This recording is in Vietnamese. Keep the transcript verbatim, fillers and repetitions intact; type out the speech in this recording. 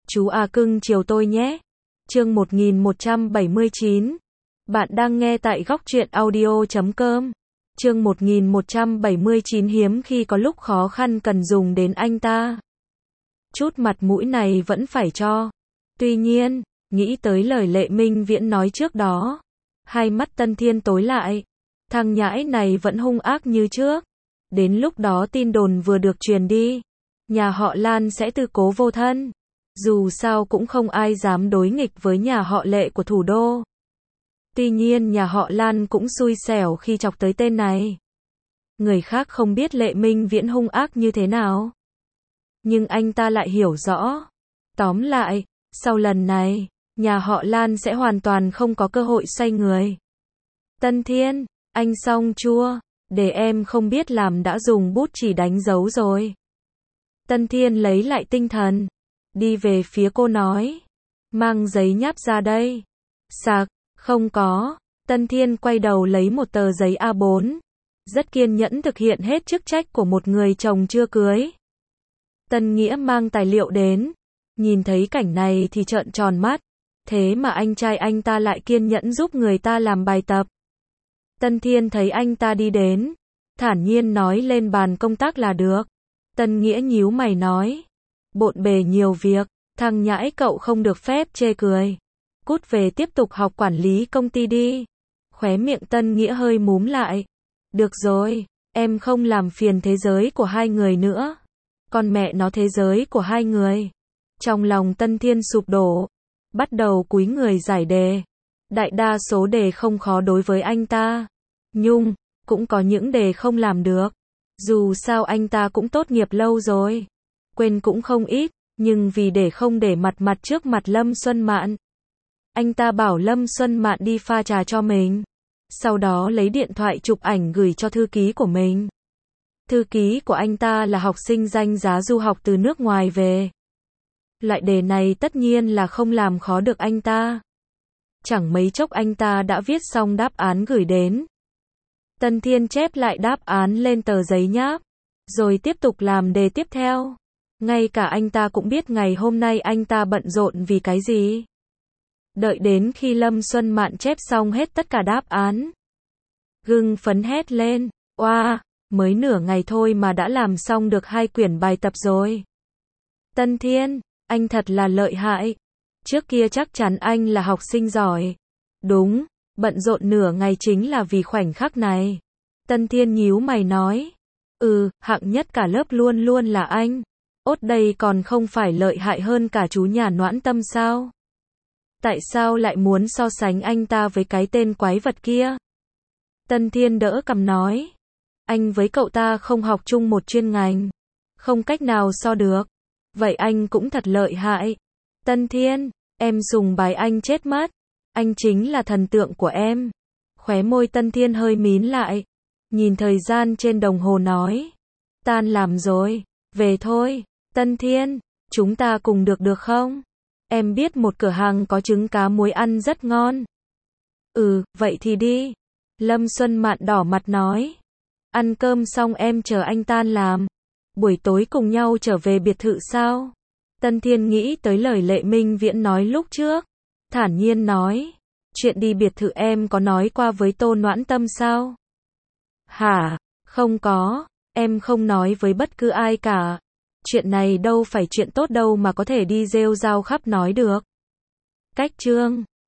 Chú à cưng chiều tôi nhé. Chương một nghìn một trăm bảy mươi chín. Bạn đang nghe tại góc truyện audio chấm com. Chương một nghìn một trăm bảy mươi chín hiếm khi có lúc khó khăn cần dùng đến anh ta. Chút mặt mũi này vẫn phải cho. Tuy nhiên, nghĩ tới lời Lệ Minh Viễn nói trước đó, hai mắt Tân Thiên tối lại. Thằng nhãi này vẫn hung ác như trước. Đến lúc đó tin đồn vừa được truyền đi, nhà họ Lan sẽ tư cố vô thân. Dù sao cũng không ai dám đối nghịch với nhà họ Lệ của thủ đô. Tuy nhiên nhà họ Lan cũng xui xẻo khi chọc tới tên này. Người khác không biết Lệ Minh Viễn hung ác như thế nào, nhưng anh ta lại hiểu rõ. Tóm lại, sau lần này, nhà họ Lan sẽ hoàn toàn không có cơ hội xoay người. Tân Thiên, anh xong chưa? Để em không biết làm đã dùng bút chỉ đánh dấu rồi. Tân Thiên lấy lại tinh thần, đi về phía cô nói, mang giấy nháp ra đây. Sạc, không có. Tân Thiên quay đầu lấy một tờ giấy A bốn, rất kiên nhẫn thực hiện hết chức trách của một người chồng chưa cưới. Tân Nghĩa mang tài liệu đến, nhìn thấy cảnh này thì trợn tròn mắt, thế mà anh trai anh ta lại kiên nhẫn giúp người ta làm bài tập. Tân Thiên thấy anh ta đi đến, thản nhiên nói lên bàn công tác là được. Tân Nghĩa nhíu mày nói, bộn bề nhiều việc, thằng nhãi cậu không được phép chê cười. Cút về tiếp tục học quản lý công ty đi. Khóe miệng Tân Nghĩa hơi múm lại. Được rồi, em không làm phiền thế giới của hai người nữa. Con mẹ nó thế giới của hai người. Trong lòng Tân Thiên sụp đổ, bắt đầu cúi người giải đề. Đại đa số đề không khó đối với anh ta, nhưng cũng có những đề không làm được. Dù sao anh ta cũng tốt nghiệp lâu rồi, quên cũng không ít, nhưng vì để không để mặt mặt trước mặt Lâm Xuân Mạn, anh ta bảo Lâm Xuân Mạn đi pha trà cho mình, sau đó lấy điện thoại chụp ảnh gửi cho thư ký của mình. Thư ký của anh ta là học sinh danh giá du học từ nước ngoài về. Loại đề này tất nhiên là không làm khó được anh ta. Chẳng mấy chốc anh ta đã viết xong đáp án gửi đến. Tân Thiên chép lại đáp án lên tờ giấy nháp, rồi tiếp tục làm đề tiếp theo. Ngay cả anh ta cũng biết ngày hôm nay anh ta bận rộn vì cái gì. Đợi đến khi Lâm Xuân Mạn chép xong hết tất cả đáp án, gưng phấn hét lên, oa, wow, mới nửa ngày thôi mà đã làm xong được hai quyển bài tập rồi. Tân Thiên, anh thật là lợi hại. Trước kia chắc chắn anh là học sinh giỏi. Đúng, bận rộn nửa ngày chính là vì khoảnh khắc này. Tân Thiên nhíu mày nói, ừ, hạng nhất cả lớp luôn luôn là anh. Ốt đây còn không phải lợi hại hơn cả chú nhà Noãn Tâm sao? Tại sao lại muốn so sánh anh ta với cái tên quái vật kia? Tân Thiên đỡ cằm nói, anh với cậu ta không học chung một chuyên ngành, không cách nào so được. Vậy anh cũng thật lợi hại. Tân Thiên, em sùng bái anh chết mất. Anh chính là thần tượng của em. Khóe môi Tân Thiên hơi mím lại, nhìn thời gian trên đồng hồ nói, tan làm rồi, về thôi. Tân Thiên, chúng ta cùng được được không? Em biết một cửa hàng có trứng cá muối ăn rất ngon. Ừ, vậy thì đi. Lâm Xuân Mạn đỏ mặt nói, ăn cơm xong em chờ anh tan làm. Buổi tối cùng nhau trở về biệt thự sao? Tân Thiên nghĩ tới lời Lệ Minh Viễn nói lúc trước, thản nhiên nói, chuyện đi biệt thự em có nói qua với Tô Noãn Tâm sao? Hả? Không có, em không nói với bất cứ ai cả. Chuyện này đâu phải chuyện tốt đâu mà có thể đi rêu rao khắp nói được. Cách chương